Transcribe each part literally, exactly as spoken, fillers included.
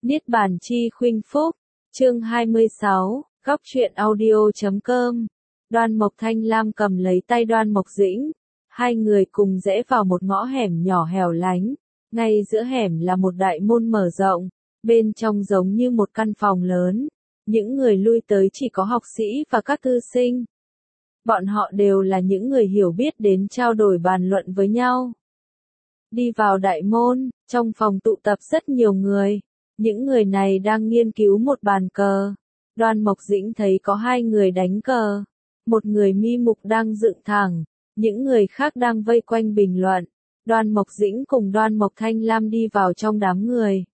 Niết bàn chi khuynh phúc, chương hai mươi sáu, góc truyện audio chấm com. Đoan Mộc Thanh Lam cầm lấy tay Đoan Mộc Dĩnh, hai người cùng rẽ vào một ngõ hẻm nhỏ hẻo lánh, ngay giữa hẻm là một đại môn mở rộng, bên trong giống như một căn phòng lớn, những người lui tới chỉ có học sĩ và các thư sinh. Bọn họ đều là những người hiểu biết đến trao đổi bàn luận với nhau. Đi vào đại môn, trong phòng tụ tập rất nhiều người. Những người này đang nghiên cứu một bàn cờ. Đoan Mộc Dĩnh thấy có hai người đánh cờ. Một người mi mục đang dựng thẳng, những người khác đang vây quanh bình luận. Đoan Mộc Dĩnh cùng Đoan Mộc Thanh Lam đi vào trong đám người.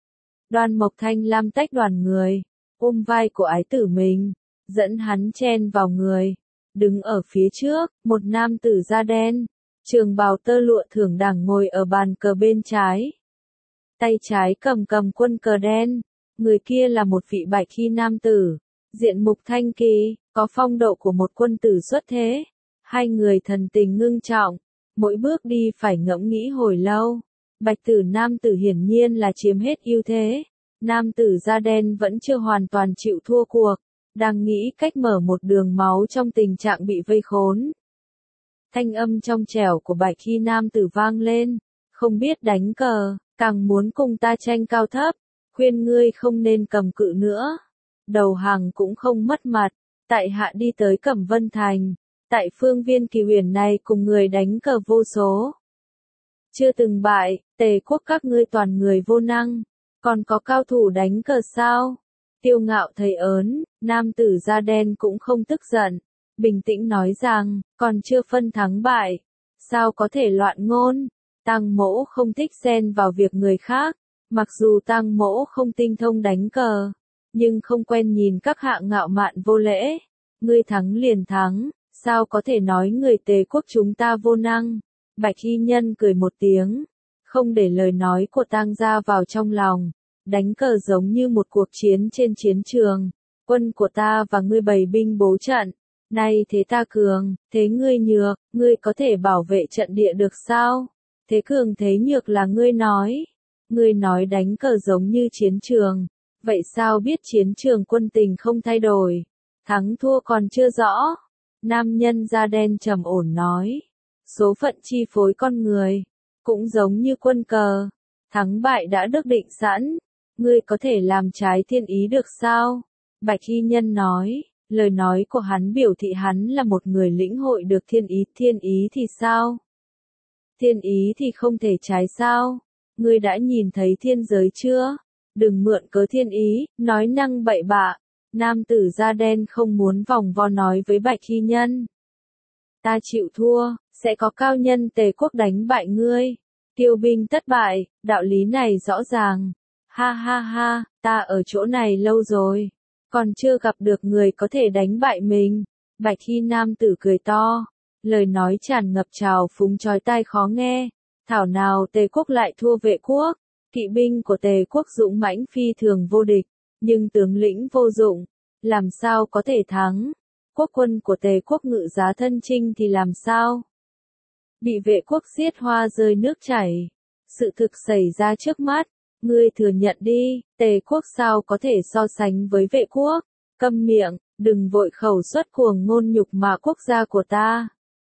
Đoan Mộc Thanh Lam tách đoàn người, ôm vai của ái tử mình, dẫn hắn chen vào người. Đứng ở phía trước, một nam tử da đen, trường bào tơ lụa thưởng đẳng ngồi ở bàn cờ bên trái. Tay trái cầm cầm quân cờ đen, người kia là một vị bạch y nam tử, diện mục thanh kỳ, có phong độ của một quân tử xuất thế. Hai người thần tình ngưng trọng, mỗi bước đi phải ngẫm nghĩ hồi lâu. Bạch tử nam tử hiển nhiên là chiếm hết ưu thế. Nam tử da đen vẫn chưa hoàn toàn chịu thua cuộc, đang nghĩ cách mở một đường máu trong tình trạng bị vây khốn. Thanh âm trong trẻo của bạch y nam tử vang lên, không biết đánh cờ, càng muốn cùng ta tranh cao thấp, khuyên ngươi không nên cầm cự nữa. Đầu hàng cũng không mất mặt, tại hạ đi tới Cẩm Vân Thành, tại phương viên Kỳ Huyền này cùng người đánh cờ vô số. Chưa từng bại, Tề quốc các ngươi toàn người vô năng, còn có cao thủ đánh cờ sao? Tiêu Ngạo thấy ớn, nam tử da đen cũng không tức giận, bình tĩnh nói rằng, còn chưa phân thắng bại, sao có thể loạn ngôn? Tang Mỗ không thích xen vào việc người khác, mặc dù Tang Mỗ không tinh thông đánh cờ, nhưng không quen nhìn các hạng ngạo mạn vô lễ. Ngươi thắng liền thắng, sao có thể nói người Tề quốc chúng ta vô năng? Bạch y nhân cười một tiếng, không để lời nói của Tang gia vào trong lòng. Đánh cờ giống như một cuộc chiến trên chiến trường, quân của ta và ngươi bày binh bố trận, nay thế ta cường, thế ngươi nhược, ngươi có thể bảo vệ trận địa được sao? Thế cường thế nhược là ngươi nói, ngươi nói đánh cờ giống như chiến trường, vậy sao biết chiến trường quân tình không thay đổi, thắng thua còn chưa rõ? Nam nhân da đen trầm ổn nói, số phận chi phối con người, cũng giống như quân cờ, thắng bại đã được định sẵn. Ngươi có thể làm trái thiên ý được sao? Bạch y nhân nói, lời nói của hắn biểu thị hắn là một người lĩnh hội được thiên ý. Thiên ý thì sao? Thiên ý thì không thể trái sao? Ngươi đã nhìn thấy thiên giới chưa? Đừng mượn cớ thiên ý, nói năng bậy bạ. Nam tử da đen không muốn vòng vo nói với bạch y nhân. Ta chịu thua, sẽ có cao nhân Tề quốc đánh bại ngươi. Tiêu binh tất bại, đạo lý này rõ ràng. Ha ha ha, ta ở chỗ này lâu rồi, còn chưa gặp được người có thể đánh bại mình. Bạch y nam tử cười to, lời nói tràn ngập trào phúng chói tai khó nghe. Thảo nào Tề quốc lại thua Vệ quốc, kỵ binh của Tề quốc dũng mãnh phi thường vô địch, nhưng tướng lĩnh vô dụng, làm sao có thể thắng? Quốc quân của Tề quốc ngự giá thân chinh thì làm sao? Bị Vệ quốc giết hoa rơi nước chảy, sự thực xảy ra trước mắt. Ngươi thừa nhận đi, Tề quốc sao có thể so sánh với Vệ quốc? Câm miệng, đừng vội khẩu xuất cuồng ngôn nhục mạ quốc gia của ta.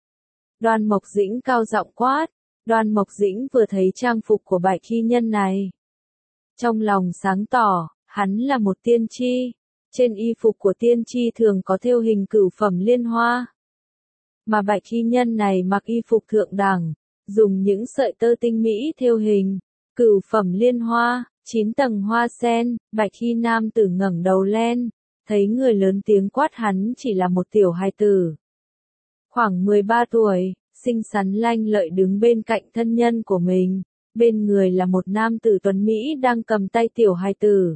Đoan Mộc Dĩnh cao giọng quát. Đoan Mộc Dĩnh vừa thấy trang phục của bạch y nhân này, trong lòng sáng tỏ, hắn là một tiên tri. Trên y phục của tiên tri thường có thêu hình cửu phẩm liên hoa, mà bạch y nhân này mặc y phục thượng đẳng, dùng những sợi tơ tinh mỹ thêu hình cửu phẩm liên hoa, chín tầng hoa sen. Bạch y nam tử ngẩng đầu lên, thấy người lớn tiếng quát hắn chỉ là một tiểu hài tử. Khoảng mười ba tuổi, xinh xắn lanh lợi đứng bên cạnh thân nhân của mình, bên người là một nam tử tuấn Mỹ đang cầm tay tiểu hài tử.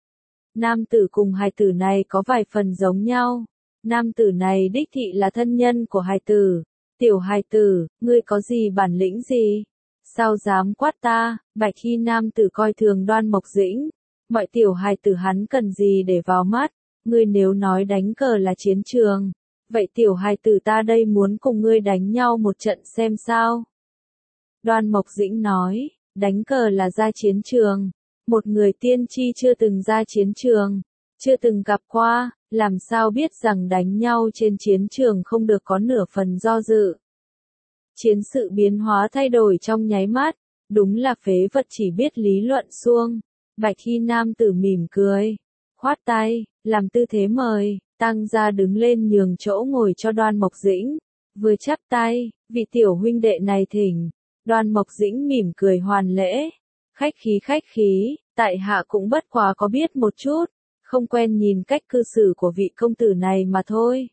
Nam tử cùng hài tử này có vài phần giống nhau, nam tử này đích thị là thân nhân của hài tử. Tiểu hài tử, ngươi có gì bản lĩnh gì? Sao dám quát ta? Bạch y nam tử coi thường Đoan Mộc Dĩnh. Mọi tiểu hài tử hắn cần gì để vào mắt? Ngươi nếu nói đánh cờ là chiến trường, vậy tiểu hài tử ta đây muốn cùng ngươi đánh nhau một trận xem sao? Đoan Mộc Dĩnh nói, đánh cờ là ra chiến trường, Một người tiên tri chưa từng ra chiến trường, chưa từng gặp qua, làm sao biết rằng đánh nhau trên chiến trường không được có nửa phần do dự. Chiến sự biến hóa thay đổi trong nháy mắt, đúng là phế vật chỉ biết lý luận suông. Bạch y nam tử mỉm cười, khoát tay, làm tư thế mời, Tăng gia đứng lên nhường chỗ ngồi cho Đoan Mộc Dĩnh, vừa chắp tay, vị tiểu huynh đệ này thỉnh. Đoan Mộc Dĩnh mỉm cười hoàn lễ, khách khí khách khí, tại hạ cũng bất quá có biết một chút, không quen nhìn cách cư xử của vị công tử này mà thôi.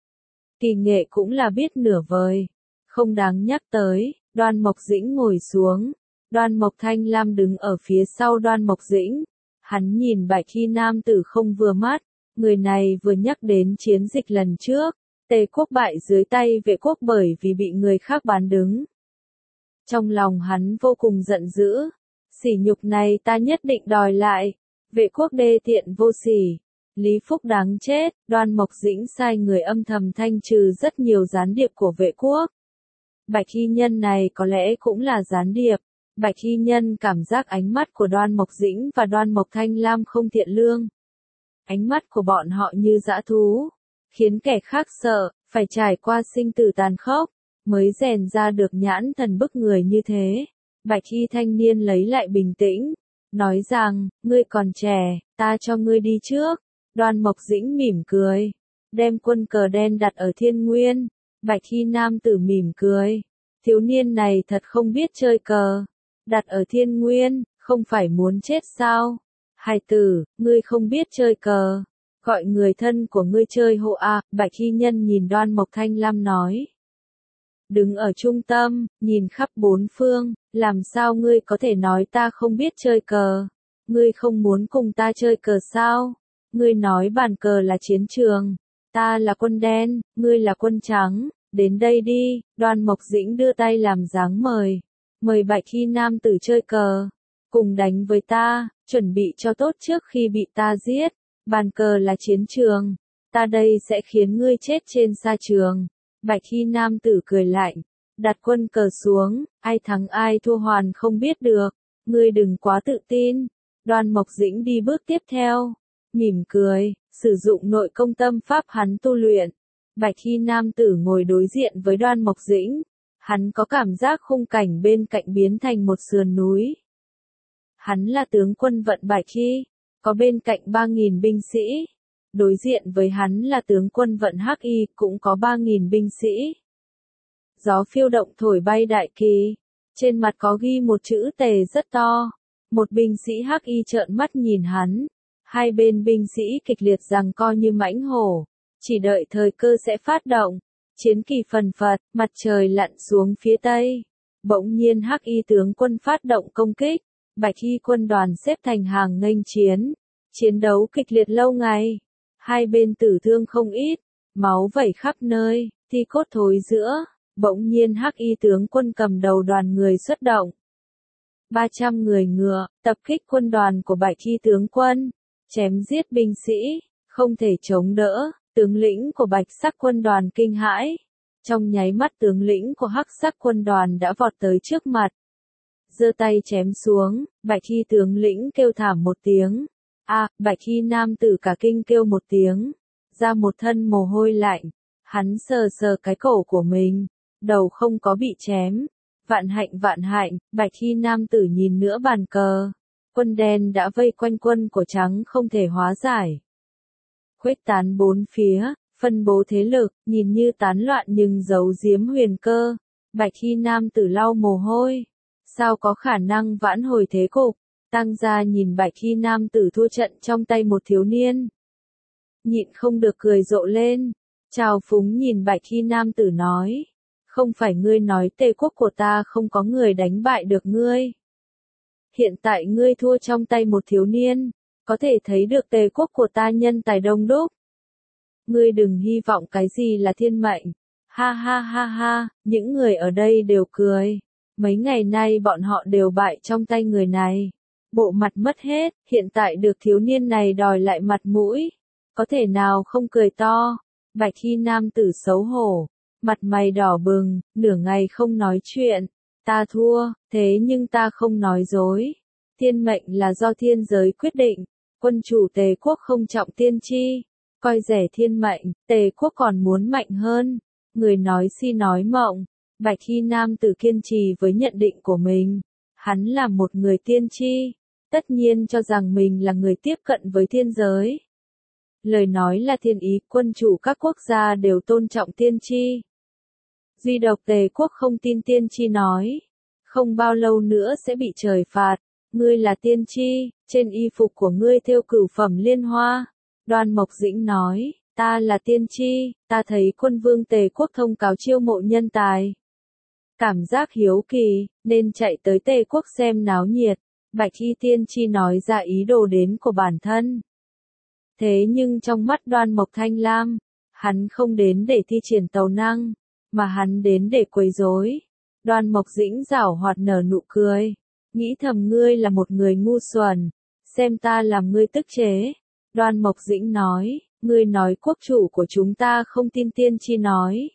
Kỳ nghệ cũng là biết nửa vời, không đáng nhắc tới. Đoan Mộc Dĩnh ngồi xuống, Đoan Mộc Thanh Lam đứng ở phía sau Đoan Mộc Dĩnh, hắn nhìn bạch y nam tử không vừa mắt, người này vừa nhắc đến chiến dịch lần trước, Tề quốc bại dưới tay Vệ quốc bởi vì bị người khác bán đứng. Trong lòng hắn vô cùng giận dữ, sỉ nhục này ta nhất định đòi lại, Vệ quốc đê tiện vô sỉ, Lý Phúc đáng chết. Đoan Mộc Dĩnh sai người âm thầm thanh trừ rất nhiều gián điệp của Vệ quốc. Bạch y nhân này có lẽ cũng là gián điệp. Bạch y nhân cảm giác ánh mắt của Đoan Mộc Dĩnh và Đoan Mộc Thanh Lam không thiện lương. Ánh mắt của bọn họ như dã thú, khiến kẻ khác sợ, phải trải qua sinh tử tàn khốc, mới rèn ra được nhãn thần bức người như thế. Bạch y thanh niên lấy lại bình tĩnh, nói rằng, ngươi còn trẻ, ta cho ngươi đi trước. Đoan Mộc Dĩnh mỉm cười, đem quân cờ đen đặt ở thiên nguyên. Bạch y nam tử mỉm cười, thiếu niên này thật không biết chơi cờ, đặt ở thiên nguyên, không phải muốn chết sao? Hài tử, ngươi không biết chơi cờ, gọi người thân của ngươi chơi hộ à? Bạch y nhân nhìn Đoan Mộc Thanh Lam nói. Đứng ở trung tâm, nhìn khắp bốn phương, làm sao ngươi có thể nói ta không biết chơi cờ? Ngươi không muốn cùng ta chơi cờ sao? Ngươi nói bàn cờ là chiến trường, ta là quân đen, ngươi là quân trắng, đến đây đi. Đoan Mộc Dĩnh đưa tay làm dáng mời, mời bạch y nam tử chơi cờ, cùng đánh với ta, chuẩn bị cho tốt trước khi bị ta giết. Bàn cờ là chiến trường, ta đây sẽ khiến ngươi chết trên sa trường. Bạch y nam tử cười lạnh, đặt quân cờ xuống, ai thắng ai thua hoàn không biết được, ngươi đừng quá tự tin. Đoan Mộc Dĩnh đi bước tiếp theo, mỉm cười, sử dụng nội công tâm pháp hắn tu luyện. Bạch y nam tử ngồi đối diện với Đoan Mộc Dĩnh, hắn có cảm giác khung cảnh bên cạnh biến thành một sườn núi. Hắn là tướng quân vận Bạch y, có bên cạnh ba nghìn binh sĩ. Đối diện với hắn là tướng quân vận Hắc y, cũng có ba nghìn binh sĩ. Gió phiêu động thổi bay đại kỳ, trên mặt có ghi một chữ Tề rất to. Một binh sĩ Hắc y trợn mắt nhìn hắn, hai bên binh sĩ kịch liệt giằng co như mãnh hổ, chỉ đợi thời cơ sẽ phát động. Chiến kỳ phần phật, mặt trời lặn xuống phía tây. Bỗng nhiên Hắc y tướng quân phát động công kích, Bạch y quân đoàn xếp thành hàng nghênh chiến. Chiến đấu kịch liệt lâu ngày, hai bên tử thương không ít, máu vẩy khắp nơi, thi cốt thối giữa. Bỗng nhiên Hắc y tướng quân cầm đầu đoàn người xuất động. ba trăm người ngựa, tập kích quân đoàn của Bạch y tướng quân, chém giết binh sĩ, không thể chống đỡ. Tướng lĩnh của Bạch sắc quân đoàn kinh hãi. Trong nháy mắt tướng lĩnh của Hắc sắc quân đoàn đã vọt tới trước mặt. Giơ tay chém xuống, Bạch y tướng lĩnh kêu thảm một tiếng. A, à, Bạch y nam tử cả kinh kêu một tiếng, ra một thân mồ hôi lạnh. Hắn sờ sờ cái cổ của mình, đầu không có bị chém. Vạn hạnh vạn hạnh, Bạch y nam tử nhìn nữa bàn cờ. Quân đen đã vây quanh quân của trắng không thể hóa giải. Khuếch tán bốn phía, phân bố thế lực, nhìn như tán loạn nhưng giấu giếm huyền cơ. Bạch y nam tử lau mồ hôi, sao có khả năng vãn hồi thế cục? Tăng gia nhìn Bạch y nam tử thua trận trong tay một thiếu niên, nhịn không được cười rộ lên, trào phúng nhìn Bạch y nam tử nói, không phải ngươi nói Tề quốc của ta không có người đánh bại được ngươi. Hiện tại ngươi thua trong tay một thiếu niên, có thể thấy được Tề quốc của ta nhân tài đông đúc. Ngươi đừng hy vọng cái gì là thiên mệnh. Ha ha ha ha, những người ở đây đều cười. Mấy ngày nay bọn họ đều bại trong tay người này. Bộ mặt mất hết, hiện tại được thiếu niên này đòi lại mặt mũi. Có thể nào không cười to? Bạch y nam tử xấu hổ, mặt mày đỏ bừng, nửa ngày không nói chuyện. Ta thua, thế nhưng ta không nói dối. Tiên mệnh là do thiên giới quyết định, quân chủ Tề quốc không trọng tiên tri, coi rẻ thiên mệnh, Tề quốc còn muốn mạnh hơn. Người nói si nói mộng, Bạch Y nam tử kiên trì với nhận định của mình. Hắn là một người tiên tri, tất nhiên cho rằng mình là người tiếp cận với thiên giới. Lời nói là thiên ý, quân chủ các quốc gia đều tôn trọng tiên tri. Duy độc Tề quốc không tin tiên tri nói, không bao lâu nữa sẽ bị trời phạt. Ngươi là tiên tri, trên y phục của ngươi thêu cửu phẩm liên hoa. Đoan Mộc Dĩnh nói, ta là tiên tri, ta thấy quân vương Tề quốc thông cáo chiêu mộ nhân tài. Cảm giác hiếu kỳ, nên chạy tới Tề quốc xem náo nhiệt. Bạch Y tiên tri nói ra ý đồ đến của bản thân. Thế nhưng trong mắt Đoan Mộc Thanh Lam, hắn không đến để thi triển tàu năng, mà hắn đến để quấy rối. Đoan Mộc Dĩnh giảo hoạt nở nụ cười, nghĩ thầm ngươi là một người ngu xuẩn, xem ta làm ngươi tức chế. Đoan Mộc Dĩnh nói, ngươi nói quốc chủ của chúng ta không tin tiên tri nói.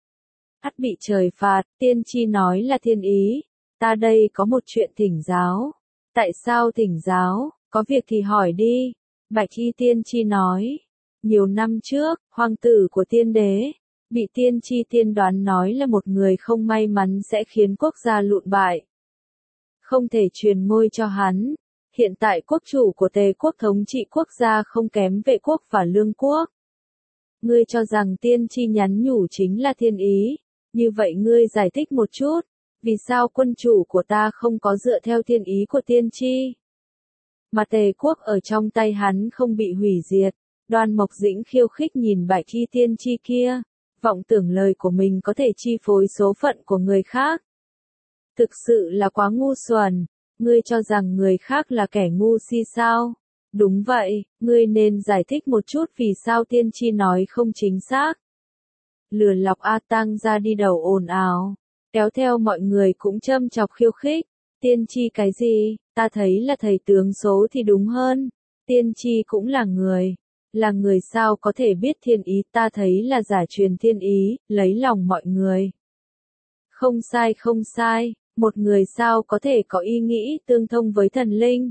Ắt bị trời phạt, tiên tri nói là thiên ý, ta đây có một chuyện thỉnh giáo. Tại sao thỉnh giáo, có việc thì hỏi đi. Bạch Y tiên tri nói, nhiều năm trước, hoàng tử của tiên đế, bị tiên tri tiên đoán nói là một người không may mắn sẽ khiến quốc gia lụn bại. Không thể truyền ngôi cho hắn. Hiện tại quốc chủ của Tề quốc thống trị quốc gia không kém Vệ quốc và Lương quốc. Ngươi cho rằng tiên tri nhắn nhủ chính là thiên ý, như vậy ngươi giải thích một chút, vì sao quân chủ của ta không có dựa theo thiên ý của tiên tri? Mà Tề quốc ở trong tay hắn không bị hủy diệt. Đoan Mộc Dĩnh khiêu khích nhìn Bạch Y tiên tri kia, vọng tưởng lời của mình có thể chi phối số phận của người khác. Thực sự là quá ngu xuẩn, ngươi cho rằng người khác là kẻ ngu si sao? Đúng vậy, ngươi nên giải thích một chút vì sao tiên tri nói không chính xác. Lừa lọc A Tăng ra đi đầu ồn ào, kéo theo mọi người cũng châm chọc khiêu khích. Tiên tri cái gì, ta thấy là thầy tướng số thì đúng hơn. Tiên tri cũng là người, là người sao có thể biết thiên ý, ta thấy là giả truyền thiên ý, lấy lòng mọi người. Không sai không sai, một người sao có thể có ý nghĩ tương thông với thần linh.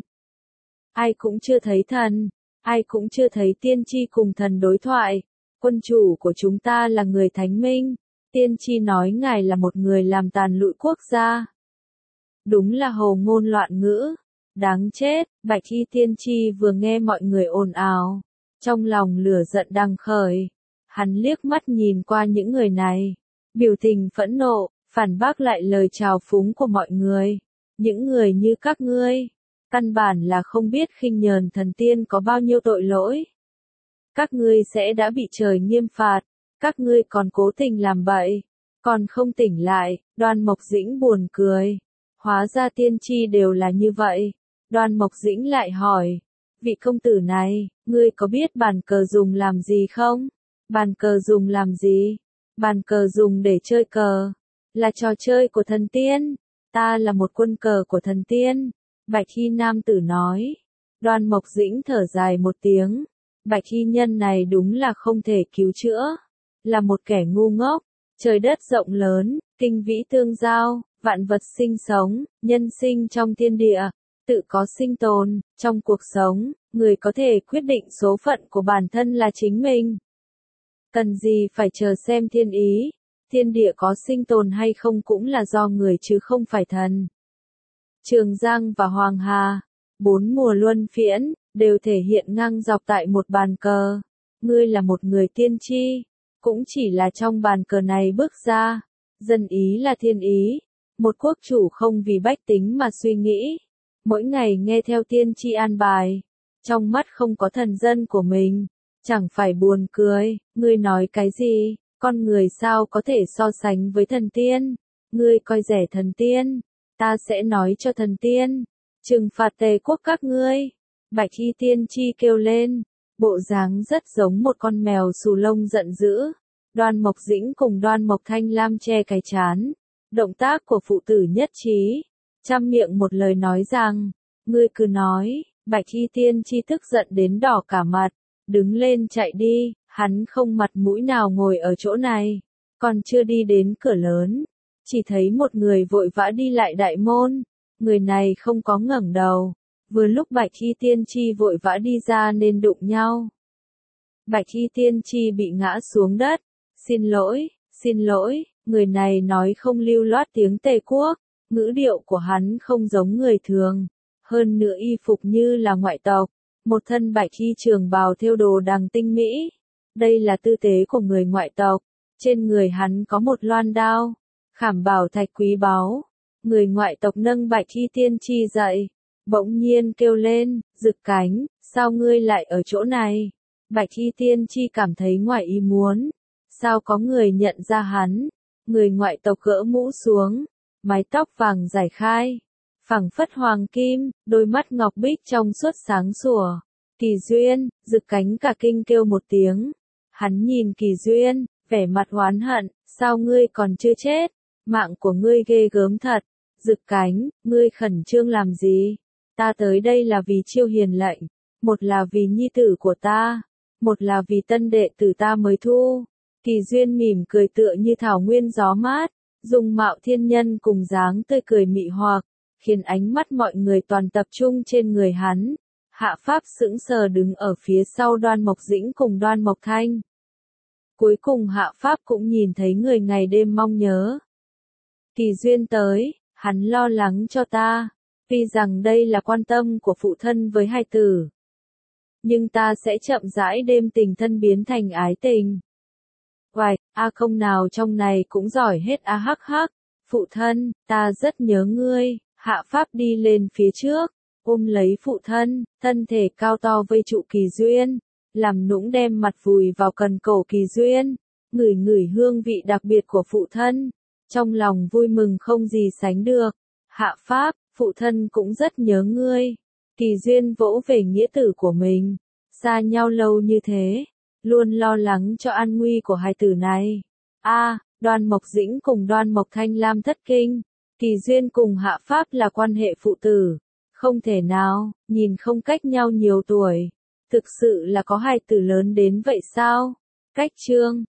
Ai cũng chưa thấy thần, ai cũng chưa thấy tiên tri cùng thần đối thoại. Quân chủ của chúng ta là người thánh minh, tiên tri nói ngài là một người làm tàn lụi quốc gia. Đúng là hồ ngôn loạn ngữ, đáng chết. Bạch Y tiên tri vừa nghe mọi người ồn ào, trong lòng lửa giận đang khởi. Hắn liếc mắt nhìn qua những người này, biểu tình phẫn nộ, phản bác lại lời trào phúng của mọi người. Những người như các ngươi, căn bản là không biết khinh nhờn thần tiên có bao nhiêu tội lỗi. Các ngươi sẽ đã bị trời nghiêm phạt, các ngươi còn cố tình làm bậy, còn không tỉnh lại. Đoan Mộc Dĩnh buồn cười, hóa ra tiên tri đều là như vậy. Đoan Mộc Dĩnh lại hỏi, vị công tử này, ngươi có biết bàn cờ dùng làm gì không? Bàn cờ dùng làm gì? Bàn cờ dùng để chơi cờ, là trò chơi của thần tiên. Ta là một quân cờ của thần tiên. Bạch Y nam tử nói. Đoan Mộc Dĩnh thở dài một tiếng. Bạch Y nhân này đúng là không thể cứu chữa, là một kẻ ngu ngốc. Trời đất rộng lớn, kinh vĩ tương giao, vạn vật sinh sống, nhân sinh trong thiên địa, tự có sinh tồn. Trong cuộc sống, người có thể quyết định số phận của bản thân là chính mình. Cần gì phải chờ xem thiên ý, thiên địa có sinh tồn hay không cũng là do người chứ không phải thần. Trường Giang và Hoàng Hà, bốn mùa luân phiễn, đều thể hiện ngang dọc tại một bàn cờ. Ngươi là một người tiên tri, cũng chỉ là trong bàn cờ này bước ra. Dân ý là thiên ý, một quốc chủ không vì bách tính mà suy nghĩ, mỗi ngày nghe theo tiên tri an bài, trong mắt không có thần dân của mình, chẳng phải buồn cười. Ngươi nói cái gì, con người sao có thể so sánh với thần tiên? Ngươi coi rẻ thần tiên, ta sẽ nói cho thần tiên, trừng phạt Tề quốc các ngươi. Bạch Y tiên tri kêu lên, bộ dáng rất giống một con mèo xù lông giận dữ. Đoan Mộc Dĩnh cùng Đoan Mộc Thanh Lam che cái trán, động tác của phụ tử nhất trí, trăm miệng một lời nói rằng, ngươi cứ nói. Bạch Y tiên tri tức giận đến đỏ cả mặt, đứng lên chạy đi. Hắn không mặt mũi nào ngồi ở chỗ này, còn chưa đi đến cửa lớn, chỉ thấy một người vội vã đi lại đại môn. Người này không có ngẩng đầu, Vừa lúc Bạch Y Tiên Tri vội vã đi ra nên đụng nhau. Bạch Y Tiên Tri bị ngã xuống đất. Xin lỗi, xin lỗi, người này nói không lưu loát tiếng Tề Quốc, ngữ điệu của hắn không giống người thường. Hơn nữa y phục như là ngoại tộc, một thân bạch y trường bào thêu đồ đằng tinh mỹ. Đây là tư thế của người ngoại tộc, trên người hắn có một loan đao, khảm bảo thạch quý báu. Người ngoại tộc nâng Bạch Y Tiên Tri dậy, bỗng nhiên kêu lên, Dực Cánh, sao ngươi lại ở chỗ này? Bạch Y Tiên Tri cảm thấy ngoài ý muốn, sao có người nhận ra hắn? Người ngoại tộc gỡ mũ xuống, mái tóc vàng rải khai, phẳng phất hoàng kim, đôi mắt ngọc bích trong suốt sáng sủa. Kỳ Duyên, Dực Cánh cả kinh kêu một tiếng. Hắn nhìn Kỳ Duyên, vẻ mặt oán hận, sao ngươi còn chưa chết? Mạng của ngươi ghê gớm thật. Dực Cánh, ngươi khẩn trương làm gì? Ta tới đây là vì Chiêu Hiền lệnh, một là vì nhi tử của ta, một là vì tân đệ tử ta mới thu. Kỳ Duyên mỉm cười tựa như thảo nguyên gió mát, dung mạo thiên nhân cùng dáng tươi cười mị hoặc, khiến ánh mắt mọi người toàn tập trung trên người hắn. Hạ Pháp sững sờ đứng ở phía sau Đoan Mộc Dĩnh cùng Đoan Mộc Thanh. Cuối cùng Hạ Pháp cũng nhìn thấy người ngày đêm mong nhớ. Kỳ Duyên tới, hắn lo lắng cho ta, tuy rằng đây là quan tâm của phụ thân với hai tử. Nhưng ta sẽ chậm rãi đêm tình thân biến thành ái tình. Hoài, a không nào trong này cũng giỏi hết a hắc hắc. Phụ thân, ta rất nhớ ngươi. Hạ Pháp đi lên phía trước, ôm lấy phụ thân, thân thể cao to vây trụ Kỳ Duyên, làm nũng đem mặt vùi vào cần cổ Kỳ Duyên, ngửi ngửi hương vị đặc biệt của phụ thân, trong lòng vui mừng không gì sánh được. Hạ Pháp, phụ thân cũng rất nhớ ngươi. Kỳ Duyên vỗ về nghĩa tử của mình, xa nhau lâu như thế, luôn lo lắng cho an nguy của hai tử này. A, Đoan Mộc Dĩnh cùng Đoan Mộc Thanh Lam thất kinh. Kỳ Duyên cùng Hạ Pháp là quan hệ phụ tử, không thể nào, nhìn không cách nhau nhiều tuổi. Thực sự là có hai tử lớn đến vậy sao? Cách chương